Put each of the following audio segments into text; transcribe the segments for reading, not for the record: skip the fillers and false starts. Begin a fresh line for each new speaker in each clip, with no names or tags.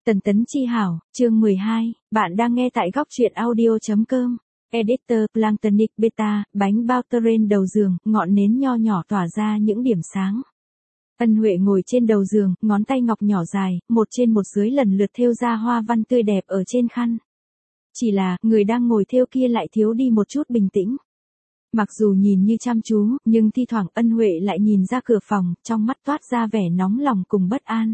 Tần Tấn Chi hảo, chương 12, bạn đang nghe tại góc truyện audio.com. Editor, Planktonic Beta, bánh bao terrain đầu giường, ngọn nến nho nhỏ tỏa ra những điểm sáng. Ân Huệ ngồi trên đầu giường, ngón tay ngọc nhỏ dài, một trên một dưới lần lượt thêu ra hoa văn tươi đẹp ở trên khăn. Chỉ là, người đang ngồi thêu kia lại thiếu đi một chút bình tĩnh. Mặc dù nhìn như chăm chú, nhưng thi thoảng Ân Huệ lại nhìn ra cửa phòng, trong mắt toát ra vẻ nóng lòng cùng bất an.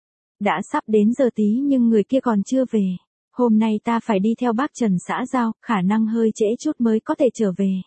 Đã sắp đến giờ tí nhưng người kia còn chưa về. Hôm nay ta phải đi theo bác Trần xã giao, khả năng hơi trễ chút mới có thể trở về.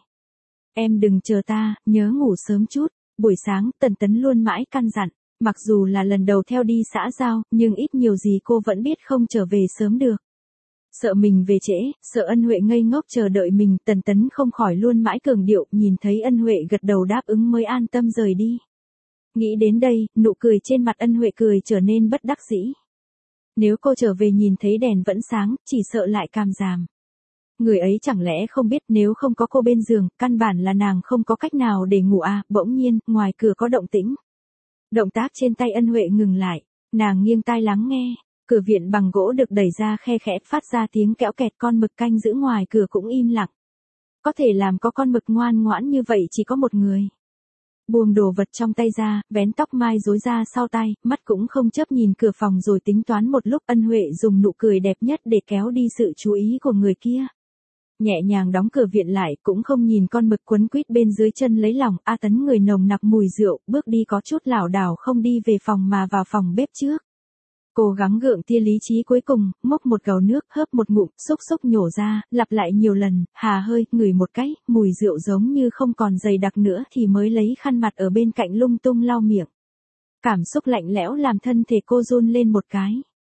Em đừng chờ ta, nhớ ngủ sớm chút. Buổi sáng, Tần Tấn luôn mãi căn dặn. Mặc dù là lần đầu theo đi xã giao, nhưng ít nhiều gì cô vẫn biết không trở về sớm được. Sợ mình về trễ, sợ Ân Huệ ngây ngốc chờ đợi mình, Tần Tấn không khỏi luôn mãi cường điệu, nhìn thấy Ân Huệ gật đầu đáp ứng mới an tâm rời đi. Nghĩ đến đây, nụ cười trên mặt Ân Huệ cười trở nên bất đắc dĩ. Nếu cô trở về nhìn thấy đèn vẫn sáng, chỉ sợ lại càm giảm. Người ấy chẳng lẽ không biết nếu không có cô bên giường, căn bản là nàng không có cách nào để ngủ à, bỗng nhiên, ngoài cửa có động tĩnh. Động tác trên tay Ân Huệ ngừng lại, nàng nghiêng tai lắng nghe, cửa viện bằng gỗ được đẩy ra khe khẽ phát ra tiếng kéo kẹt, con mực canh giữ ngoài cửa cũng im lặng. Có thể làm có con mực ngoan ngoãn như vậy chỉ có một người. Buông đồ vật trong tay ra, vén tóc mai rối ra sau tay, mắt cũng không chớp nhìn cửa phòng rồi tính toán một lúc. Ân Huệ dùng nụ cười đẹp nhất để kéo đi sự chú ý của người kia. Nhẹ nhàng đóng cửa viện lại, cũng không nhìn con mực quấn quýt bên dưới chân lấy lòng. A Tấn người nồng nặc mùi rượu, bước đi có chút lảo đảo không đi về phòng mà vào phòng bếp trước. Cố gắng gượng tia lý trí cuối cùng, múc một gầu nước, hớp một ngụm, xúc xúc nhổ ra, lặp lại nhiều lần, hà hơi, ngửi một cái, mùi rượu giống như không còn dày đặc nữa thì mới lấy khăn mặt ở bên cạnh lung tung lau miệng. Cảm xúc lạnh lẽo làm thân thể cô run lên một cái.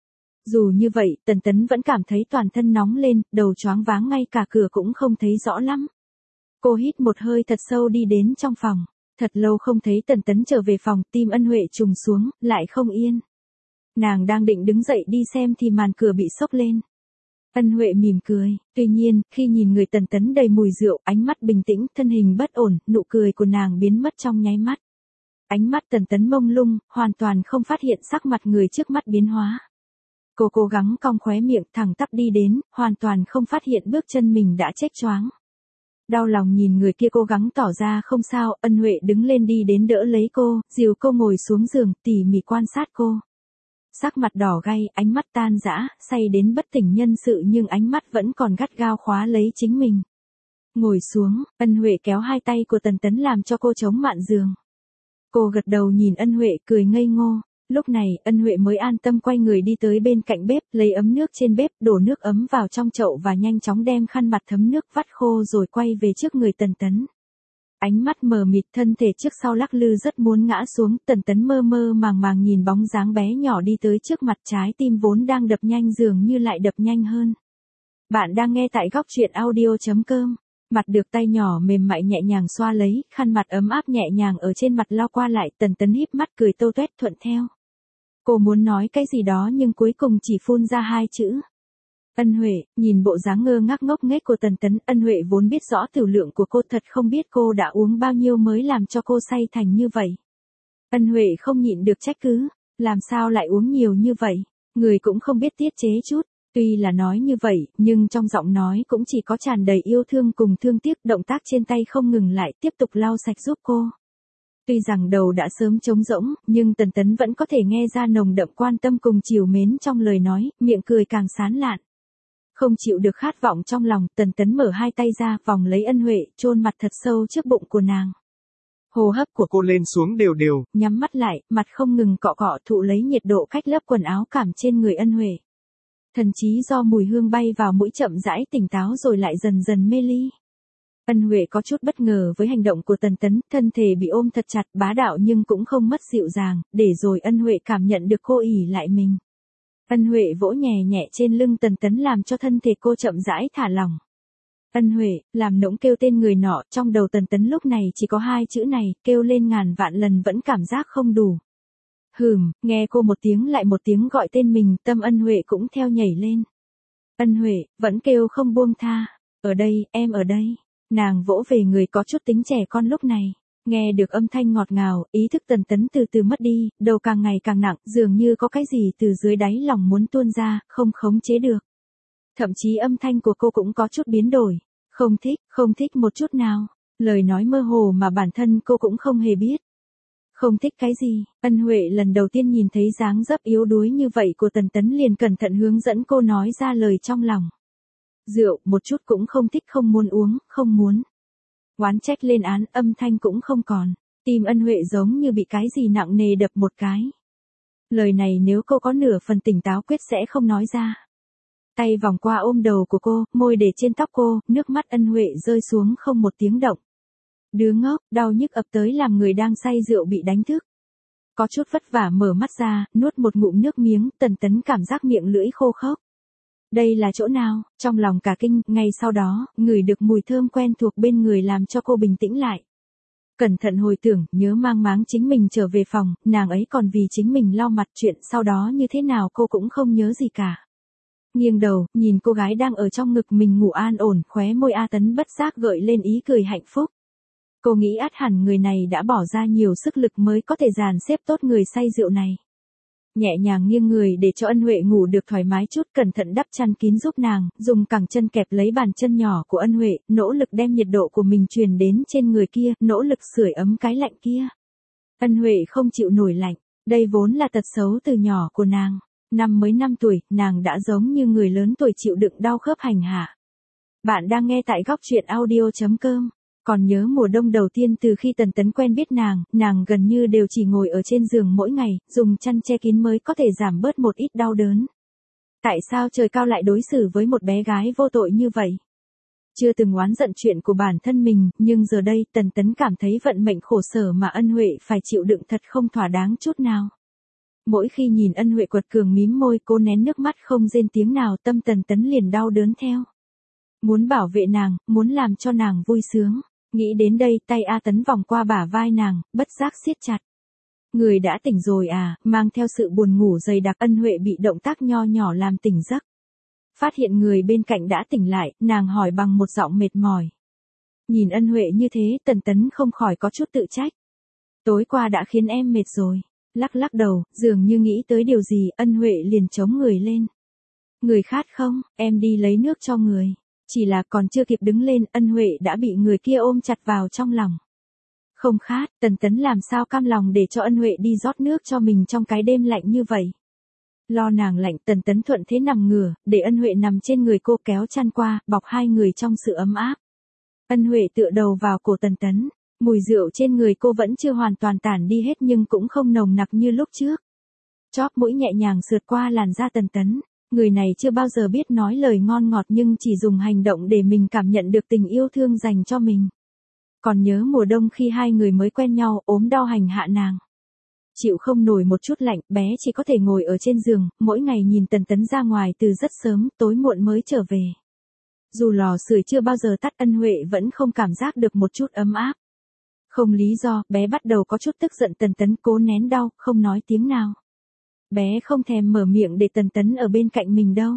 Dù như vậy, Tần Tấn vẫn cảm thấy toàn thân nóng lên, đầu choáng váng, ngay cả cửa cũng không thấy rõ lắm. Cô hít một hơi thật sâu đi đến trong phòng. Thật lâu không thấy Tần Tấn trở về phòng, tim Ân Huệ trùng xuống, lại không yên. Nàng đang định đứng dậy đi xem thì màn cửa bị xốc lên. Ân Huệ mỉm cười, tuy nhiên, khi nhìn người Tần Tấn đầy mùi rượu, ánh mắt bình tĩnh, thân hình bất ổn, nụ cười của nàng biến mất trong nháy mắt. Ánh mắt Tần Tấn mông lung, hoàn toàn không phát hiện sắc mặt người trước mắt biến hóa. Cô cố gắng cong khóe miệng, thẳng tắp đi đến, hoàn toàn không phát hiện bước chân mình đã chết choáng. Đau lòng nhìn người kia cố gắng tỏ ra không sao, Ân Huệ đứng lên đi đến đỡ lấy cô, dìu cô ngồi xuống giường, tỉ mỉ quan sát cô. Sắc mặt đỏ gay, ánh mắt tan rã, say đến bất tỉnh nhân sự nhưng ánh mắt vẫn còn gắt gao khóa lấy chính mình. Ngồi xuống, Ân Huệ kéo hai tay của Tần Tấn làm cho cô chống mạn giường. Cô gật đầu nhìn Ân Huệ cười ngây ngô. Lúc này, Ân Huệ mới an tâm quay người đi tới bên cạnh bếp, lấy ấm nước trên bếp, đổ nước ấm vào trong chậu và nhanh chóng đem khăn mặt thấm nước vắt khô rồi quay về trước người Tần Tấn. Ánh mắt mờ mịt, thân thể trước sau lắc lư rất muốn ngã xuống, Tần Tấn mơ mơ màng màng nhìn bóng dáng bé nhỏ đi tới trước mặt, trái tim vốn đang đập nhanh dường như lại đập nhanh hơn. Bạn đang nghe tại góc truyện audio.com. Mặt được tay nhỏ mềm mại nhẹ nhàng xoa lấy, khăn mặt ấm áp nhẹ nhàng ở trên mặt lau qua lại, Tần Tấn híp mắt cười tô toét thuận theo. Cô muốn nói cái gì đó nhưng cuối cùng chỉ phun ra hai chữ. Ân Huệ, nhìn bộ dáng ngơ ngác ngốc nghếch của Tần Tấn, Ân Huệ vốn biết rõ tiểu lượng của cô, thật không biết cô đã uống bao nhiêu mới làm cho cô say thành như vậy. Ân Huệ không nhịn được trách cứ, làm sao lại uống nhiều như vậy, người cũng không biết tiết chế chút. Tuy là nói như vậy, nhưng trong giọng nói cũng chỉ có tràn đầy yêu thương cùng thương tiếc, động tác trên tay không ngừng lại, tiếp tục lau sạch giúp cô. Tuy rằng đầu đã sớm trống rỗng, nhưng Tần Tấn vẫn có thể nghe ra nồng đậm quan tâm cùng trìu mến trong lời nói, miệng cười càng sán lạn. Không chịu được khát vọng trong lòng, Tần Tấn mở hai tay ra, vòng lấy Ân Huệ, chôn mặt thật sâu trước bụng của nàng. Hô hấp của cô lên xuống đều đều, nhắm mắt lại, mặt không ngừng cọ cọ thụ lấy nhiệt độ cách lớp quần áo cảm trên người Ân Huệ. Thần trí do mùi hương bay vào mũi chậm rãi tỉnh táo rồi lại dần dần mê ly. Ân Huệ có chút bất ngờ với hành động của Tần Tấn, thân thể bị ôm thật chặt, bá đạo nhưng cũng không mất dịu dàng, để rồi Ân Huệ cảm nhận được cô ỉ lại mình. Ân Huệ vỗ nhẹ nhẹ trên lưng Tần Tấn làm cho thân thể cô chậm rãi thả lỏng. Ân Huệ, làm nũng kêu tên người nọ, trong đầu Tần Tấn lúc này chỉ có hai chữ này, kêu lên ngàn vạn lần vẫn cảm giác không đủ. Nghe cô một tiếng lại một tiếng gọi tên mình, tâm Ân Huệ cũng theo nhảy lên. Ân Huệ, vẫn kêu không buông tha. Ở đây, em ở đây. Nàng vỗ về người có chút tính trẻ con lúc này. Nghe được âm thanh ngọt ngào, ý thức Tần Tấn từ từ mất đi, đầu càng ngày càng nặng, dường như có cái gì từ dưới đáy lòng muốn tuôn ra, không khống chế được. Thậm chí âm thanh của cô cũng có chút biến đổi. Không thích một chút nào. Lời nói mơ hồ mà bản thân cô cũng không hề biết. Không thích cái gì? Ân Huệ lần đầu tiên nhìn thấy dáng dấp yếu đuối như vậy của Tần Tấn liền cẩn thận hướng dẫn cô nói ra lời trong lòng. Rượu, một chút cũng không thích, không muốn uống, không muốn. Oán trách lên án, âm thanh cũng không còn. Tim Ân Huệ giống như bị cái gì nặng nề đập một cái. Lời này nếu cô có nửa phần tỉnh táo quyết sẽ không nói ra. Tay vòng qua ôm đầu của cô, môi để trên tóc cô, nước mắt Ân Huệ rơi xuống không một tiếng động. Đứa ngốc, đau nhức ập tới làm người đang say rượu bị đánh thức. Có chút vất vả mở mắt ra, nuốt một ngụm nước miếng, Tần Tấn cảm giác miệng lưỡi khô khốc. Đây là chỗ nào? Trong lòng cả kinh, ngay sau đó, ngửi được mùi thơm quen thuộc bên người làm cho cô bình tĩnh lại. Cẩn thận hồi tưởng, nhớ mang máng chính mình trở về phòng, nàng ấy còn vì chính mình lau mặt, chuyện sau đó như thế nào cô cũng không nhớ gì cả. Nghiêng đầu, nhìn cô gái đang ở trong ngực mình ngủ an ổn, khóe môi A Tấn bất giác gợi lên ý cười hạnh phúc. Cô nghĩ ắt hẳn người này đã bỏ ra nhiều sức lực mới có thể dàn xếp tốt người say rượu này. Nhẹ nhàng nghiêng người để cho Ân Huệ ngủ được thoải mái chút, cẩn thận đắp chăn kín giúp nàng, dùng cẳng chân kẹp lấy bàn chân nhỏ của Ân Huệ, nỗ lực đem nhiệt độ của mình truyền đến trên người kia, nỗ lực sưởi ấm cái lạnh kia. Ân Huệ không chịu nổi lạnh, đây vốn là tật xấu từ nhỏ của nàng. Mới 5 tuổi, nàng đã giống như người lớn tuổi chịu đựng đau khớp hành hạ. Bạn đang nghe tại góc truyện audio.com. Còn nhớ mùa đông đầu tiên từ khi Tần Tấn quen biết nàng gần như đều chỉ ngồi ở trên giường mỗi ngày, dùng chăn che kín mới có thể giảm bớt một ít đau đớn. Tại sao trời cao lại đối xử với một bé gái vô tội như vậy? Chưa từng oán giận chuyện của bản thân mình, nhưng giờ đây Tần Tấn cảm thấy vận mệnh khổ sở mà Ân Huệ phải chịu đựng thật không thỏa đáng chút nào. Mỗi khi nhìn Ân Huệ quật cường mím môi, cô nén nước mắt không rên tiếng nào, tâm Tần Tấn liền đau đớn theo. Muốn bảo vệ nàng, muốn làm cho nàng vui sướng. Nghĩ đến đây, tay A Tấn vòng qua bả vai nàng, bất giác siết chặt. Người đã tỉnh rồi à? Mang theo sự buồn ngủ dày đặc, Ân Huệ bị động tác nho nhỏ làm tỉnh giấc. Phát hiện người bên cạnh đã tỉnh lại, nàng hỏi bằng một giọng mệt mỏi. Nhìn Ân Huệ như thế, Tần Tấn không khỏi có chút tự trách. Tối qua đã khiến em mệt rồi. Lắc đầu, dường như nghĩ tới điều gì, Ân Huệ liền chống người lên. Người khát không? Em đi lấy nước cho người. Chỉ là còn chưa kịp đứng lên, Ân Huệ đã bị người kia ôm chặt vào trong lòng. Không khát, Tần Tấn làm sao cam lòng để cho Ân Huệ đi rót nước cho mình trong cái đêm lạnh như vậy. Lo nàng lạnh, Tần Tấn thuận thế nằm ngửa, để Ân Huệ nằm trên người cô, kéo chăn qua, bọc hai người trong sự ấm áp. Ân Huệ tựa đầu vào cổ Tần Tấn, mùi rượu trên người cô vẫn chưa hoàn toàn tản đi hết nhưng cũng không nồng nặc như lúc trước. Chóp mũi nhẹ nhàng sượt qua làn da Tần Tấn. Người này chưa bao giờ biết nói lời ngon ngọt nhưng chỉ dùng hành động để mình cảm nhận được tình yêu thương dành cho mình. Còn nhớ mùa đông khi hai người mới quen nhau, ốm đau hành hạ nàng. Chịu không nổi một chút lạnh, bé chỉ có thể ngồi ở trên giường, mỗi ngày nhìn Tần Tấn ra ngoài từ rất sớm, tối muộn mới trở về. Dù lò sưởi chưa bao giờ tắt, Ân Huệ vẫn không cảm giác được một chút ấm áp. Không lý do, bé bắt đầu có chút tức giận, Tần Tấn cố nén đau, không nói tiếng nào. Bé không thèm mở miệng để Tần Tấn ở bên cạnh mình đâu.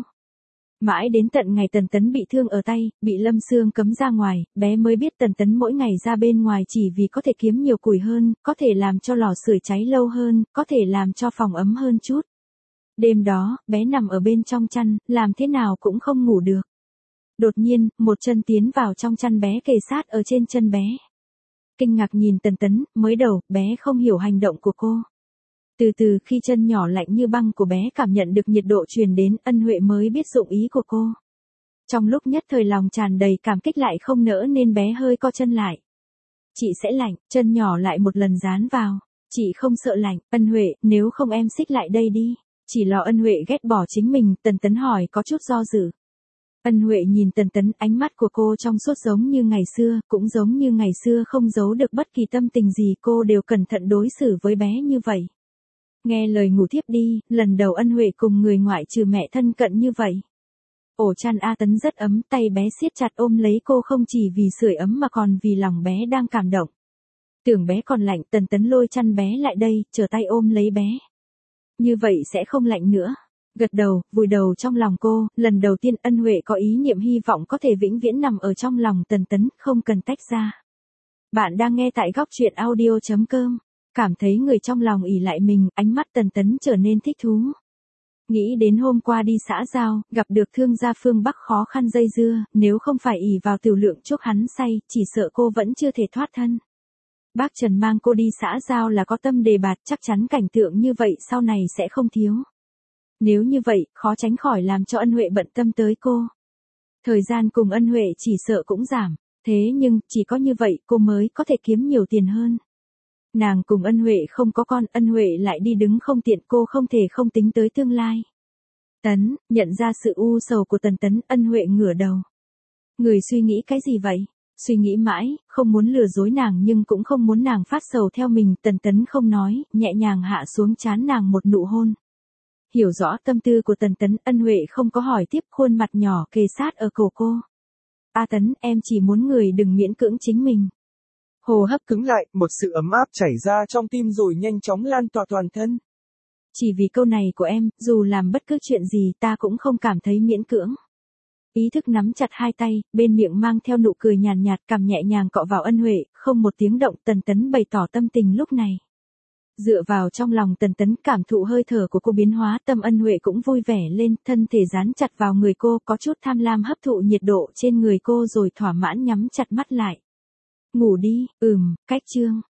Mãi đến tận ngày Tần Tấn bị thương ở tay, bị Lâm Sương cấm ra ngoài, bé mới biết Tần Tấn mỗi ngày ra bên ngoài chỉ vì có thể kiếm nhiều củi hơn, có thể làm cho lò sưởi cháy lâu hơn, có thể làm cho phòng ấm hơn chút. Đêm đó, bé nằm ở bên trong chăn, làm thế nào cũng không ngủ được. Đột nhiên, một chân tiến vào trong chăn, bé kề sát ở trên chân bé. Kinh ngạc nhìn Tần Tấn, mới đầu, bé không hiểu hành động của cô. Từ từ khi chân nhỏ lạnh như băng của bé cảm nhận được nhiệt độ truyền đến, Ân Huệ mới biết dụng ý của cô. Trong lúc nhất thời lòng tràn đầy cảm kích lại không nỡ nên bé hơi co chân lại. Chị sẽ lạnh, chân nhỏ lại một lần dán vào. Chị không sợ lạnh, Ân Huệ, nếu không em xích lại đây đi. Chỉ lo Ân Huệ ghét bỏ chính mình, Tần Tấn hỏi có chút do dự. Ân Huệ nhìn Tần Tấn, ánh mắt của cô trong suốt giống như ngày xưa, cũng giống như ngày xưa không giấu được bất kỳ tâm tình gì, cô đều cẩn thận đối xử với bé như vậy. Nghe lời ngủ thiếp đi, lần đầu Ân Huệ cùng người ngoại trừ mẹ thân cận như vậy. Ổ chăn A Tấn rất ấm, tay bé siết chặt ôm lấy cô không chỉ vì sưởi ấm mà còn vì lòng bé đang cảm động. Tưởng bé còn lạnh, Tần Tấn lôi chăn bé lại đây, trở tay ôm lấy bé. Như vậy sẽ không lạnh nữa. Gật đầu, vùi đầu trong lòng cô, lần đầu tiên Ân Huệ có ý niệm hy vọng có thể vĩnh viễn nằm ở trong lòng Tần Tấn, không cần tách ra. Bạn đang nghe tại góc truyện audio.com. Cảm thấy người trong lòng ỷ lại mình, ánh mắt Tần Tấn trở nên thích thú. Nghĩ đến hôm qua đi xã giao, gặp được thương gia phương Bắc khó khăn dây dưa, nếu không phải ỷ vào tiểu lượng chuốc hắn say, chỉ sợ cô vẫn chưa thể thoát thân. Bác Trần mang cô đi xã giao là có tâm đề bạt, chắc chắn cảnh tượng như vậy sau này sẽ không thiếu. Nếu như vậy, khó tránh khỏi làm cho Ân Huệ bận tâm tới cô. Thời gian cùng Ân Huệ chỉ sợ cũng giảm, thế nhưng, chỉ có như vậy cô mới có thể kiếm nhiều tiền hơn. Nàng cùng Ân Huệ không có con, Ân Huệ lại đi đứng không tiện, cô không thể không tính tới tương lai. Tấn, nhận ra sự u sầu của Tần Tấn, Ân Huệ ngửa đầu. Người suy nghĩ cái gì vậy? Suy nghĩ mãi, không muốn lừa dối nàng nhưng cũng không muốn nàng phát sầu theo mình, Tần Tấn không nói, nhẹ nhàng hạ xuống trán nàng một nụ hôn. Hiểu rõ tâm tư của Tần Tấn, Ân Huệ không có hỏi tiếp, khuôn mặt nhỏ kề sát ở cổ cô. A Tấn, em chỉ muốn người đừng miễn cưỡng chính mình. Hô hấp
cứng lại, một sự ấm áp chảy ra trong tim rồi nhanh chóng lan tỏa toàn thân.
Chỉ vì câu này của em, dù làm bất cứ chuyện gì ta cũng không cảm thấy miễn cưỡng. Ý thức nắm chặt hai tay, bên miệng mang theo nụ cười nhàn nhạt, cằm nhẹ nhàng cọ vào Ân Huệ, không một tiếng động. Tần Tấn bày tỏ tâm tình lúc này. Dựa vào trong lòng Tần Tấn, cảm thụ hơi thở của cô biến hóa, tâm Ân Huệ cũng vui vẻ lên, thân thể dán chặt vào người cô, có chút tham lam hấp thụ nhiệt độ trên người cô rồi thỏa mãn nhắm chặt mắt lại. Ngủ đi, cách chương.